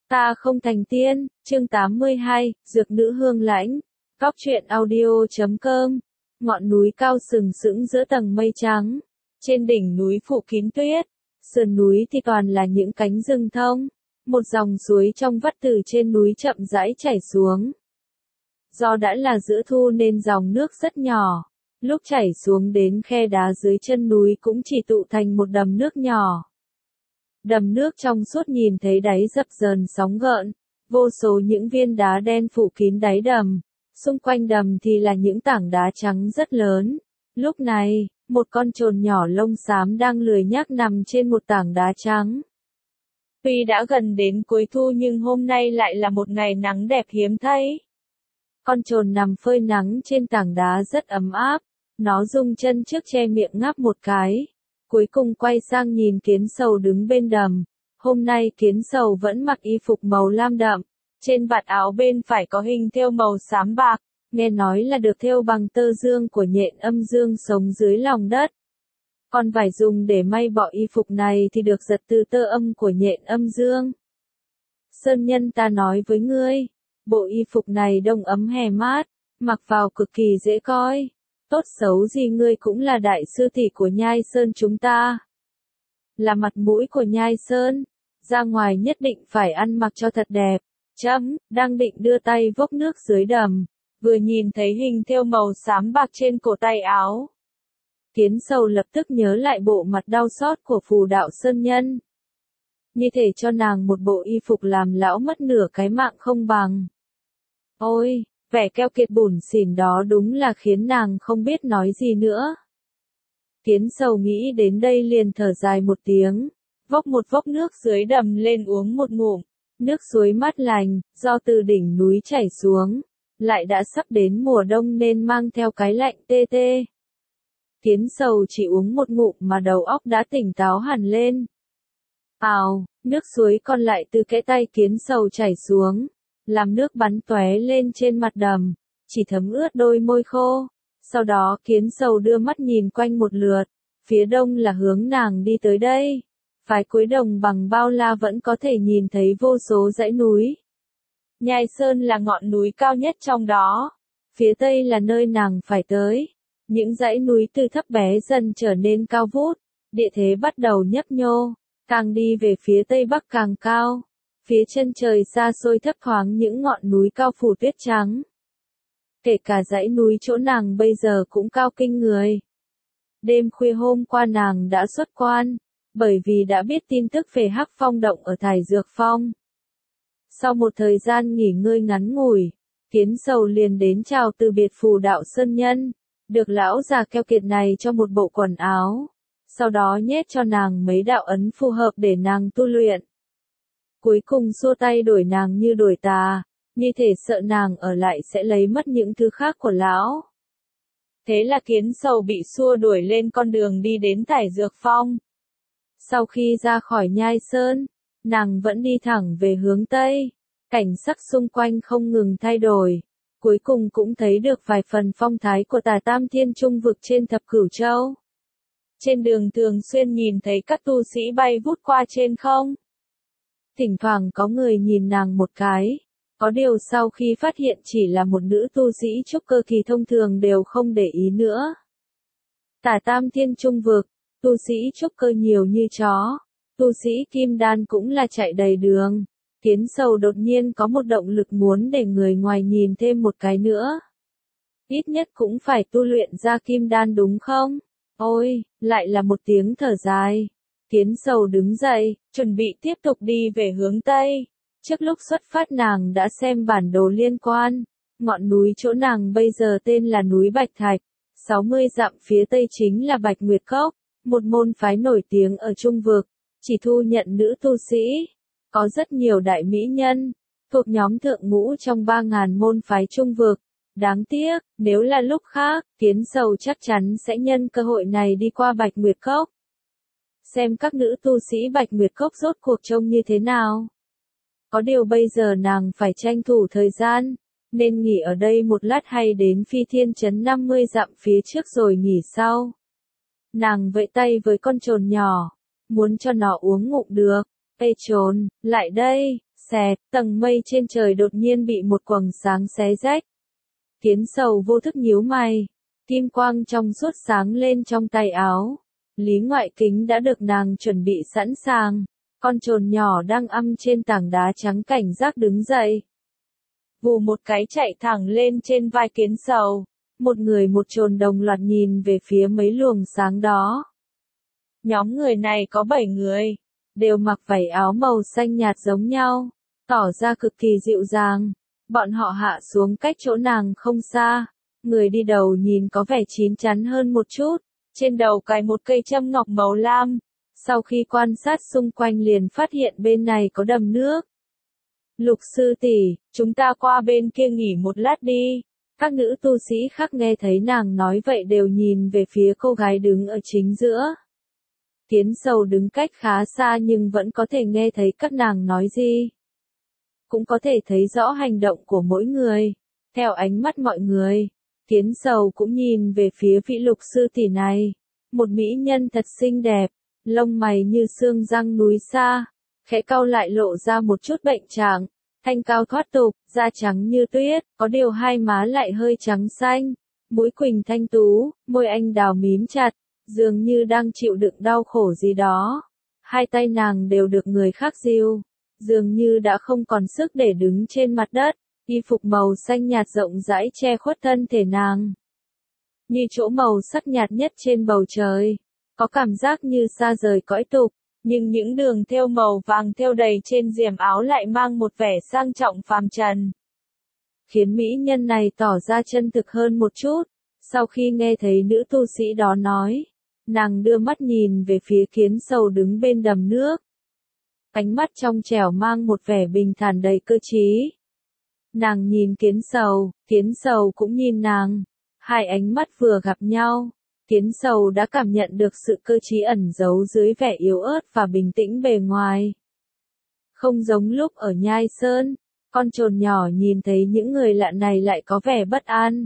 Ta không thành tiên, chương 82, Dược nữ hương lãnh. Góc truyện audio.com. Ngọn núi cao sừng sững giữa tầng mây trắng. Trên đỉnh núi phủ kín tuyết. Sườn núi thì toàn là những cánh rừng thông. Một dòng suối trong vắt từ trên núi chậm rãi chảy xuống. Do đã là giữa thu nên dòng nước rất nhỏ. Lúc chảy xuống đến khe đá dưới chân núi cũng chỉ tụ thành một đầm nước nhỏ. Đầm nước trong suốt nhìn thấy đáy dập dờn sóng gợn, vô số những viên đá đen phủ kín đáy đầm, xung quanh đầm thì là những tảng đá trắng rất lớn. Lúc này, một con chồn nhỏ lông xám đang lười nhác nằm trên một tảng đá trắng. Tuy đã gần đến cuối thu nhưng hôm nay lại là một ngày nắng đẹp hiếm thấy. Con chồn nằm phơi nắng trên tảng đá rất ấm áp, nó rung chân trước che miệng ngáp một cái. Cuối cùng quay sang nhìn kiến sầu đứng bên đầm. Hôm nay kiến sầu vẫn mặc y phục màu lam đậm. Trên vạt áo bên phải có hình thêu màu xám bạc. Nghe nói là được thêu bằng tơ dương của nhện âm dương sống dưới lòng đất. Còn vải dùng để may bọ y phục này thì được giật từ tơ âm của nhện âm dương. Sơn nhân ta nói với ngươi, bộ y phục này đông ấm hè mát, mặc vào cực kỳ dễ coi. Tốt xấu gì ngươi cũng là đại sư tỷ của Nhai Sơn chúng ta. Là mặt mũi của Nhai Sơn, ra ngoài nhất định phải ăn mặc cho thật đẹp. Chấm, đang định đưa tay vốc nước dưới đầm, vừa nhìn thấy hình thêu màu xám bạc trên cổ tay áo. Kiến sầu lập tức nhớ lại bộ mặt đau xót của phù đạo sơn nhân. Như thể cho nàng một bộ y phục làm lão mất nửa cái mạng không bằng. Ôi! Vẻ keo kiệt bủn xỉn đó đúng là khiến nàng không biết nói gì nữa. Kiến sầu nghĩ đến đây liền thở dài một tiếng, vốc một vốc nước dưới đầm lên uống một ngụm. Nước suối mát lành, do từ đỉnh núi chảy xuống, lại đã sắp đến mùa đông nên mang theo cái lạnh tê tê. Kiến sầu chỉ uống một ngụm mà đầu óc đã tỉnh táo hẳn lên. Ào, nước suối còn lại từ cái tay kiến sầu chảy xuống. Làm nước bắn tóe lên trên mặt đầm, chỉ thấm ướt đôi môi khô. Sau đó kiến sầu đưa mắt nhìn quanh một lượt, phía đông là hướng nàng đi tới đây. Phái cuối đồng bằng bao la vẫn có thể nhìn thấy vô số dãy núi. Nhai Sơn là ngọn núi cao nhất trong đó. Phía tây là nơi nàng phải tới. Những dãy núi từ thấp bé dần trở nên cao vút, địa thế bắt đầu nhấp nhô, càng đi về phía tây bắc càng cao. Phía chân trời xa xôi thấp thoáng những ngọn núi cao phủ tuyết trắng. Kể cả dãy núi chỗ nàng bây giờ cũng cao kinh người. Đêm khuya hôm qua nàng đã xuất quan, bởi vì đã biết tin tức về Hắc Phong động ở Thải Dược Phong. Sau một thời gian nghỉ ngơi ngắn ngủi, kiến sầu liền đến chào từ biệt phù đạo sơn nhân, được lão già keo kiệt này cho một bộ quần áo, sau đó nhét cho nàng mấy đạo ấn phù hợp để nàng tu luyện. Cuối cùng xua tay đuổi nàng như đuổi tà, như thể sợ nàng ở lại sẽ lấy mất những thứ khác của lão. Thế là kiến sầu bị xua đuổi lên con đường đi đến Thải Dược Phong. Sau khi ra khỏi Nhai Sơn, nàng vẫn đi thẳng về hướng Tây, cảnh sắc xung quanh không ngừng thay đổi, cuối cùng cũng thấy được vài phần phong thái của Tà Tam Thiên Trung vực trên Thập Cửu Châu. Trên đường thường xuyên nhìn thấy các tu sĩ bay vút qua trên không. Thỉnh thoảng có người nhìn nàng một cái, có điều sau khi phát hiện chỉ là một nữ tu sĩ trúc cơ kỳ thông thường đều không để ý nữa. Tả Tam Thiên Trung vực, tu sĩ trúc cơ nhiều như chó, tu sĩ kim đan cũng là chạy đầy đường. Kiến sầu đột nhiên có một động lực muốn để người ngoài nhìn thêm một cái nữa. Ít nhất cũng phải tu luyện ra kim đan đúng không? Ôi, lại là một tiếng thở dài. Kiến sầu đứng dậy, chuẩn bị tiếp tục đi về hướng Tây. Trước lúc xuất phát nàng đã xem bản đồ liên quan. Ngọn núi chỗ nàng bây giờ tên là núi Bạch Thạch. 60 dặm phía Tây chính là Bạch Nguyệt Cốc, một môn phái nổi tiếng ở Trung vực, chỉ thu nhận nữ tu sĩ. Có rất nhiều đại mỹ nhân, thuộc nhóm thượng ngũ trong 3.000 môn phái Trung vực. Đáng tiếc, nếu là lúc khác, kiến sầu chắc chắn sẽ nhân cơ hội này đi qua Bạch Nguyệt Cốc. Xem các nữ tu sĩ Bạch Nguyệt Cốc rốt cuộc trông như thế nào. Có điều bây giờ nàng phải tranh thủ thời gian, nên nghỉ ở đây một lát hay đến Phi Thiên Trấn 50 dặm phía trước rồi nghỉ sau. Nàng vẫy tay với con chồn nhỏ, muốn cho nó uống ngụm được. Ê chồn, lại đây, xẹt, tầng mây trên trời đột nhiên bị một quầng sáng xé rách. Kiến Sầu vô thức nhíu mày, kim quang trong suốt sáng lên trong tay áo. Lý Ngoại Kính đã được nàng chuẩn bị sẵn sàng, con trồn nhỏ đang ăm trên tảng đá trắng cảnh giác đứng dậy. Vù một cái chạy thẳng lên trên vai Kiến Sầu, một người một trồn đồng loạt nhìn về phía mấy luồng sáng đó. Nhóm người này có 7 người, đều mặc vảy áo màu xanh nhạt giống nhau, tỏ ra cực kỳ dịu dàng. Bọn họ hạ xuống cách chỗ nàng không xa, người đi đầu nhìn có vẻ chín chắn hơn một chút, trên đầu cài một cây châm ngọc màu lam. Sau khi quan sát xung quanh liền phát hiện bên này có đầm nước. Lục sư tỷ, chúng ta qua bên kia nghỉ một lát đi. Các nữ tu sĩ khác nghe thấy nàng nói vậy đều nhìn về phía cô gái đứng ở chính giữa. Kiến Sầu đứng cách khá xa nhưng vẫn có thể nghe thấy các nàng nói gì. Cũng có thể thấy rõ hành động của mỗi người. Theo ánh mắt mọi người, Kiến Sầu cũng nhìn về phía vị lục sư tỷ này. Một mỹ nhân thật xinh đẹp, lông mày như xương răng núi xa, khẽ cau lại lộ ra một chút bệnh trạng, thanh cao thoát tục, da trắng như tuyết, có điều hai má lại hơi trắng xanh, mũi quỳnh thanh tú, môi anh đào mím chặt, dường như đang chịu đựng đau khổ gì đó. Hai tay nàng đều được người khác dìu, dường như đã không còn sức để đứng trên mặt đất, y phục màu xanh nhạt rộng rãi che khuất thân thể nàng. Như chỗ màu sắc nhạt nhất trên bầu trời, có cảm giác như xa rời cõi tục, nhưng những đường thêu màu vàng thêu đầy trên diềm áo lại mang một vẻ sang trọng phàm trần. Khiến mỹ nhân này tỏ ra chân thực hơn một chút, sau khi nghe thấy nữ tu sĩ đó nói, nàng đưa mắt nhìn về phía Kiến Sầu đứng bên đầm nước. Ánh mắt trong trẻo mang một vẻ bình thản đầy cơ trí. Nàng nhìn Kiến Sầu cũng nhìn nàng, hai ánh mắt vừa gặp nhau. Kiến Sầu đã cảm nhận được sự cơ trí ẩn giấu dưới vẻ yếu ớt và bình tĩnh bề ngoài. Không giống lúc ở Nhai Sơn, con trồn nhỏ nhìn thấy những người lạ này lại có vẻ bất an.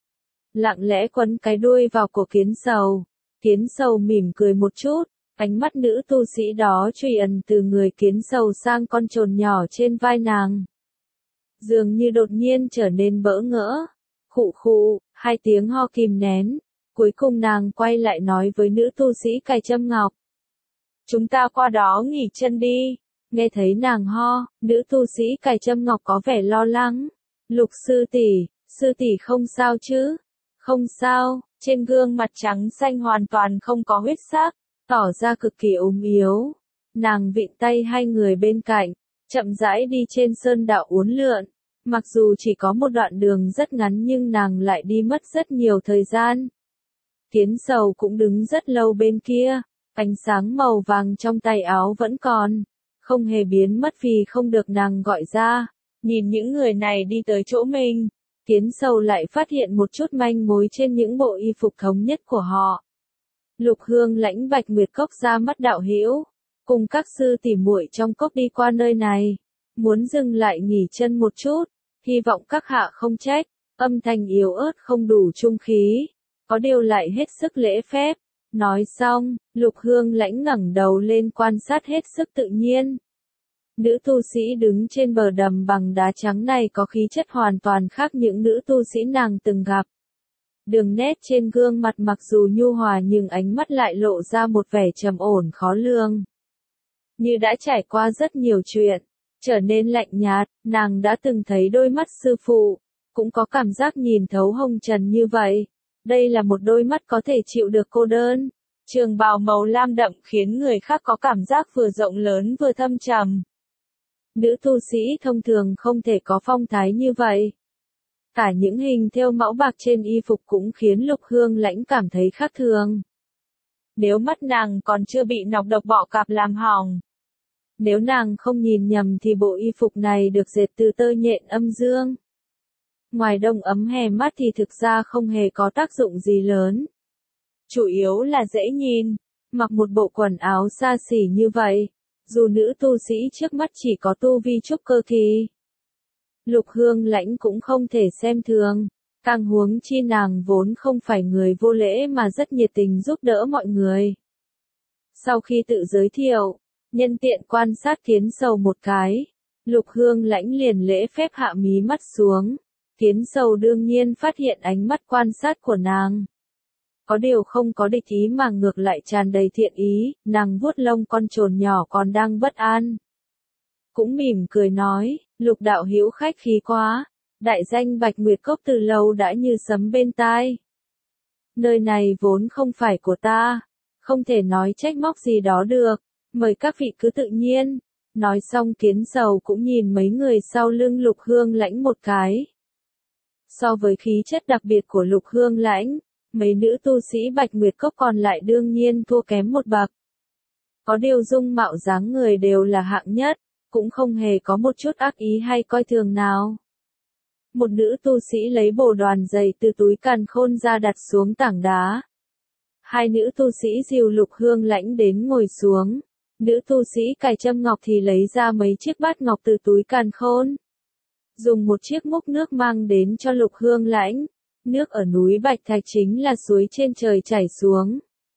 Lặng lẽ quấn cái đuôi vào cổ Kiến Sầu. Kiến Sầu mỉm cười một chút, ánh mắt nữ tu sĩ đó truy ẩn từ người Kiến Sầu sang con trồn nhỏ trên vai nàng. Dường như đột nhiên trở nên bỡ ngỡ. Khụ khụ, hai tiếng ho kìm nén. Cuối cùng nàng quay lại nói với nữ tu sĩ cài châm ngọc. Chúng ta qua đó nghỉ chân đi. Nghe thấy nàng ho, nữ tu sĩ cài châm ngọc có vẻ lo lắng. Lục sư tỷ không sao chứ? Không sao, trên gương mặt trắng xanh hoàn toàn không có huyết sắc, tỏ ra cực kỳ ốm yếu. Nàng vịn tay hai người bên cạnh, chậm rãi đi trên sơn đạo uốn lượn. Mặc dù chỉ có một đoạn đường rất ngắn nhưng nàng lại đi mất rất nhiều thời gian. Kiến Sầu cũng đứng rất lâu bên kia, ánh sáng màu vàng trong tay áo vẫn còn, không hề biến mất vì không được nàng gọi ra. Nhìn những người này đi tới chỗ mình, Kiến Sầu lại phát hiện một chút manh mối trên những bộ y phục thống nhất của họ. Lục Hương Lãnh Bạch Nguyệt Cốc ra mắt đạo hữu, cùng các sư tỷ muội trong cốc đi qua nơi này, muốn dừng lại nghỉ chân một chút, hy vọng các hạ không trách. Âm thanh yếu ớt không đủ trung khí, có điều lại hết sức lễ phép. Nói xong, Lục Hương Lãnh ngẩng đầu lên quan sát hết sức tự nhiên. Nữ tu sĩ đứng trên bờ đầm bằng đá trắng này có khí chất hoàn toàn khác những nữ tu sĩ nàng từng gặp. Đường nét trên gương mặt mặc dù nhu hòa nhưng ánh mắt lại lộ ra một vẻ trầm ổn khó lường. Như đã trải qua rất nhiều chuyện, trở nên lạnh nhạt, nàng đã từng thấy đôi mắt sư phụ, cũng có cảm giác nhìn thấu hồng trần như vậy. Đây là một đôi mắt có thể chịu được cô đơn. Trường bào màu lam đậm khiến người khác có cảm giác vừa rộng lớn vừa thâm trầm. Nữ tu sĩ thông thường không thể có phong thái như vậy. Cả những hình thêu mão bạc trên y phục cũng khiến Lục Hương Lãnh cảm thấy khác thường. Nếu mắt nàng còn chưa bị nọc độc bọ cạp làm hỏng. Nếu nàng không nhìn nhầm thì bộ y phục này được dệt từ tơ nhện âm dương. Ngoài đông ấm hè mát thì thực ra không hề có tác dụng gì lớn. Chủ yếu là dễ nhìn, mặc một bộ quần áo xa xỉ như vậy, dù nữ tu sĩ trước mắt chỉ có tu vi trúc cơ kỳ. Lục Hương Lãnh cũng không thể xem thường, càng huống chi nàng vốn không phải người vô lễ mà rất nhiệt tình giúp đỡ mọi người. Sau khi tự giới thiệu, nhân tiện quan sát Kiến Sầu một cái, Lục Hương Lãnh liền lễ phép hạ mí mắt xuống. Kiến Sầu đương nhiên phát hiện ánh mắt quan sát của nàng. Có điều không có địch ý mà ngược lại tràn đầy thiện ý, nàng vuốt lông con trồn nhỏ còn đang bất an. Cũng mỉm cười nói, Lục đạo hữu khách khí quá, đại danh Bạch Nguyệt Cốc từ lâu đã như sấm bên tai. Nơi này vốn không phải của ta, không thể nói trách móc gì đó được, mời các vị cứ tự nhiên. Nói xong Kiến Sầu cũng nhìn mấy người sau lưng Lục Hương Lãnh một cái. So với khí chất đặc biệt của Lục Hương Lãnh, mấy nữ tu sĩ Bạch Nguyệt Cốc còn lại đương nhiên thua kém một bậc. Có điều dung mạo dáng người đều là hạng nhất, cũng không hề có một chút ác ý hay coi thường nào. Một nữ tu sĩ lấy bồ đoàn giày từ túi càn khôn ra đặt xuống tảng đá. Hai nữ tu sĩ dìu Lục Hương Lãnh đến ngồi xuống. Nữ tu sĩ cài châm ngọc thì lấy ra mấy chiếc bát ngọc từ túi càn khôn. Dùng một chiếc múc nước mang đến cho Lục Hương Lãnh. Nước ở núi Bạch Thạch chính là suối trên trời chảy xuống.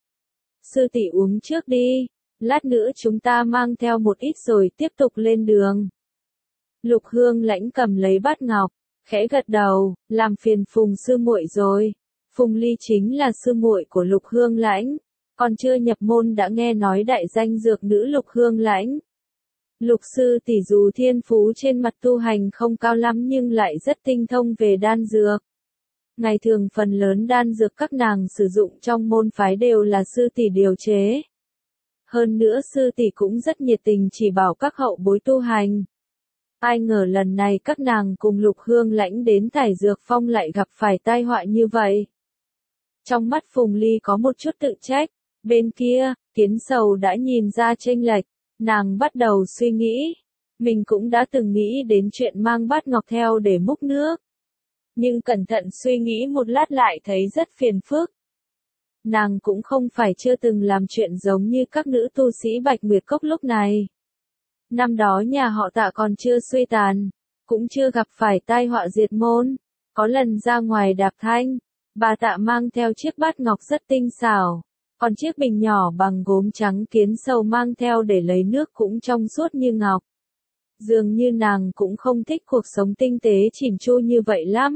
Sư tỷ uống trước đi, lát nữa chúng ta mang theo một ít rồi tiếp tục lên đường. Lục Hương Lãnh cầm lấy bát ngọc, khẽ gật đầu, làm phiền Phùng sư muội rồi. Phùng Ly chính là sư muội của Lục Hương Lãnh, còn chưa nhập môn đã nghe nói đại danh dược nữ Lục Hương Lãnh. Lục sư tỷ dù thiên phú trên mặt tu hành không cao lắm nhưng lại rất tinh thông về đan dược. Ngày thường phần lớn đan dược các nàng sử dụng trong môn phái đều là sư tỷ điều chế. Hơn nữa sư tỷ cũng rất nhiệt tình chỉ bảo các hậu bối tu hành. Ai ngờ lần này các nàng cùng Lục Hương Lãnh đến Thải Dược Phong lại gặp phải tai họa như vậy. Trong mắt Phùng Ly có một chút tự trách, bên kia, Kiến Sầu đã nhìn ra chênh lệch, nàng bắt đầu suy nghĩ. Mình cũng đã từng nghĩ đến chuyện mang bát ngọc theo để múc nước. Nhưng cẩn thận suy nghĩ một lát lại thấy rất phiền phức. Nàng cũng không phải chưa từng làm chuyện giống như các nữ tu sĩ Bạch Nguyệt Cốc lúc này. Năm đó nhà họ Tạ còn chưa suy tàn, cũng chưa gặp phải tai họa diệt môn. Có lần ra ngoài đạp thanh, bà Tạ mang theo chiếc bát ngọc rất tinh xảo, còn chiếc bình nhỏ bằng gốm trắng Kiến Sầu mang theo để lấy nước cũng trong suốt như ngọc. Dường như nàng cũng không thích cuộc sống tinh tế chỉn chu như vậy lắm.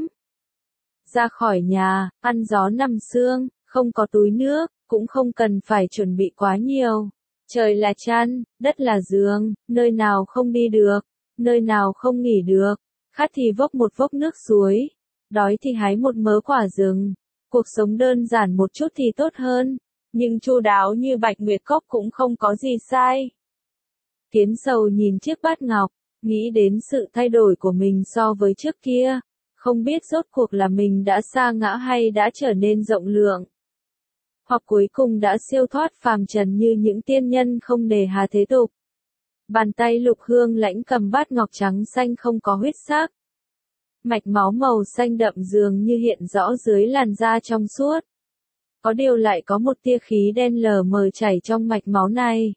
Ra khỏi nhà, ăn gió nằm sương, không có túi nước, cũng không cần phải chuẩn bị quá nhiều. Trời là chăn, đất là giường, nơi nào không đi được, nơi nào không nghỉ được, khát thì vốc một vốc nước suối, đói thì hái một mớ quả rừng. Cuộc sống đơn giản một chút thì tốt hơn, nhưng chu đáo như Bạch Nguyệt Cốc cũng không có gì sai. Kiến Sầu nhìn chiếc bát ngọc, nghĩ đến sự thay đổi của mình so với trước kia, không biết rốt cuộc là mình đã sa ngã hay đã trở nên rộng lượng. Hoặc cuối cùng đã siêu thoát phàm trần như những tiên nhân không nề hà thế tục. Bàn tay Lục Hương Lãnh cầm bát ngọc trắng xanh không có huyết sắc. Mạch máu màu xanh đậm dường như hiện rõ dưới làn da trong suốt. Có điều lại có một tia khí đen lờ mờ chảy trong mạch máu này.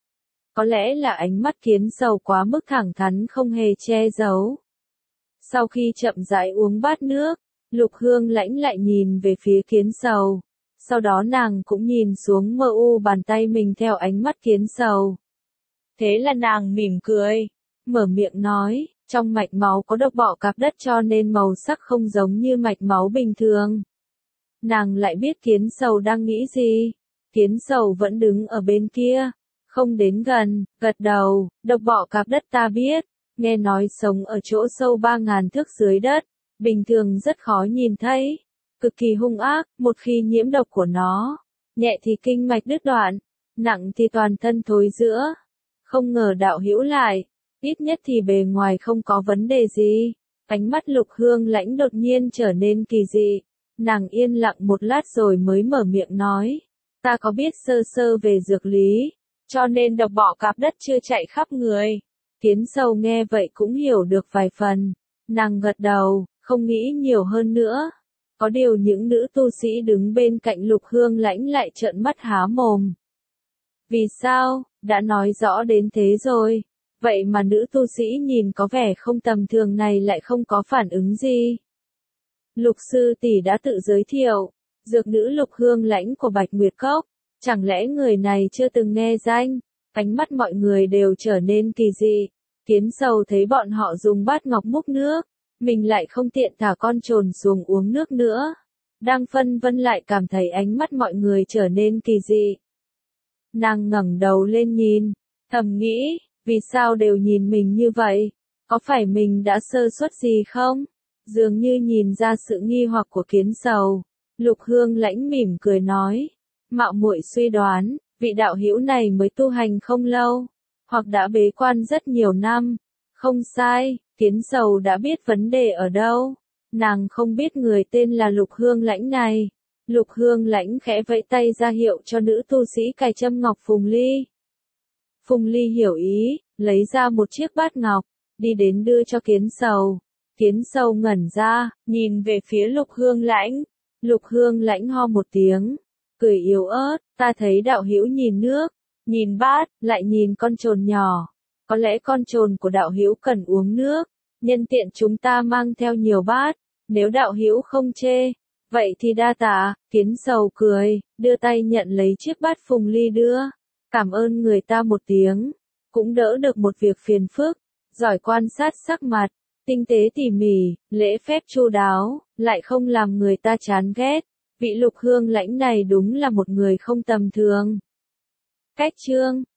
Có lẽ là ánh mắt Kiến Sầu quá mức thẳng thắn không hề che giấu. Sau khi chậm rãi uống bát nước, Lục Hương Lãnh lại nhìn về phía Kiến Sầu. Sau đó nàng cũng nhìn xuống mờ u bàn tay mình theo ánh mắt Kiến Sầu. Thế là nàng mỉm cười, mở miệng nói, trong mạch máu có độc bọ cạp đất cho nên màu sắc không giống như mạch máu bình thường. Nàng lại biết Kiến Sầu đang nghĩ gì. Kiến Sầu vẫn đứng ở bên kia, không đến gần, gật đầu, độc bọ cạp đất ta biết, nghe nói sống ở chỗ sâu 3.000 thước dưới đất, bình thường rất khó nhìn thấy. Cực kỳ hung ác, một khi nhiễm độc của nó, nhẹ thì kinh mạch đứt đoạn, nặng thì toàn thân thối rữa. Không ngờ đạo hữu lại, ít nhất thì bề ngoài không có vấn đề gì. Ánh mắt Lục Hương Lãnh đột nhiên trở nên kỳ dị, nàng yên lặng một lát rồi mới mở miệng nói, ta có biết sơ sơ về dược lý, cho nên độc bọ cạp đất chưa chạy khắp người. Kiến Sầu nghe vậy cũng hiểu được vài phần, nàng gật đầu, không nghĩ nhiều hơn nữa. Có điều những nữ tu sĩ đứng bên cạnh Lục Hương Lãnh lại trợn mắt há mồm. Vì sao, đã nói rõ đến thế rồi, vậy mà nữ tu sĩ nhìn có vẻ không tầm thường này lại không có phản ứng gì. Lục sư tỷ đã tự giới thiệu, dược nữ Lục Hương Lãnh của Bạch Nguyệt Cốc, chẳng lẽ người này chưa từng nghe danh? Ánh mắt mọi người đều trở nên kỳ dị. Kiến Sầu thấy bọn họ dùng bát ngọc múc nước, mình lại không tiện thả con trồn xuống uống nước nữa. Đang phân vân lại cảm thấy ánh mắt mọi người trở nên kỳ dị. Nàng ngẩng đầu lên nhìn, thầm nghĩ, vì sao đều nhìn mình như vậy? Có phải mình đã sơ suất gì không? Dường như nhìn ra sự nghi hoặc của Kiến Sầu, Lục Hương Lãnh mỉm cười nói, mạo muội suy đoán, vị đạo hữu này mới tu hành không lâu, hoặc đã bế quan rất nhiều năm. Không sai, Kiến Sầu đã biết vấn đề ở đâu. Nàng không biết người tên là Lục Hương Lãnh này. Lục Hương Lãnh khẽ vẫy tay ra hiệu cho nữ tu sĩ cài châm ngọc Phùng Ly. Phùng Ly hiểu ý, lấy ra một chiếc bát ngọc, đi đến đưa cho Kiến Sầu. Kiến Sầu ngẩn ra, nhìn về phía Lục Hương Lãnh. Lục Hương Lãnh ho một tiếng, cười yếu ớt, ta thấy đạo hữu nhìn nước, nhìn bát, lại nhìn con trồn nhỏ. Có lẽ con trồn của đạo hữu cần uống nước, nhân tiện chúng ta mang theo nhiều bát, nếu đạo hữu không chê, vậy thì đa tạ. Kiến Sầu cười, đưa tay nhận lấy chiếc bát Phùng Ly đưa, cảm ơn người ta một tiếng, cũng đỡ được một việc phiền phức, giỏi quan sát sắc mặt, tinh tế tỉ mỉ, lễ phép chu đáo, lại không làm người ta chán ghét. Vị Lục Hương Lãnh này đúng là một người không tầm thường. Cách chương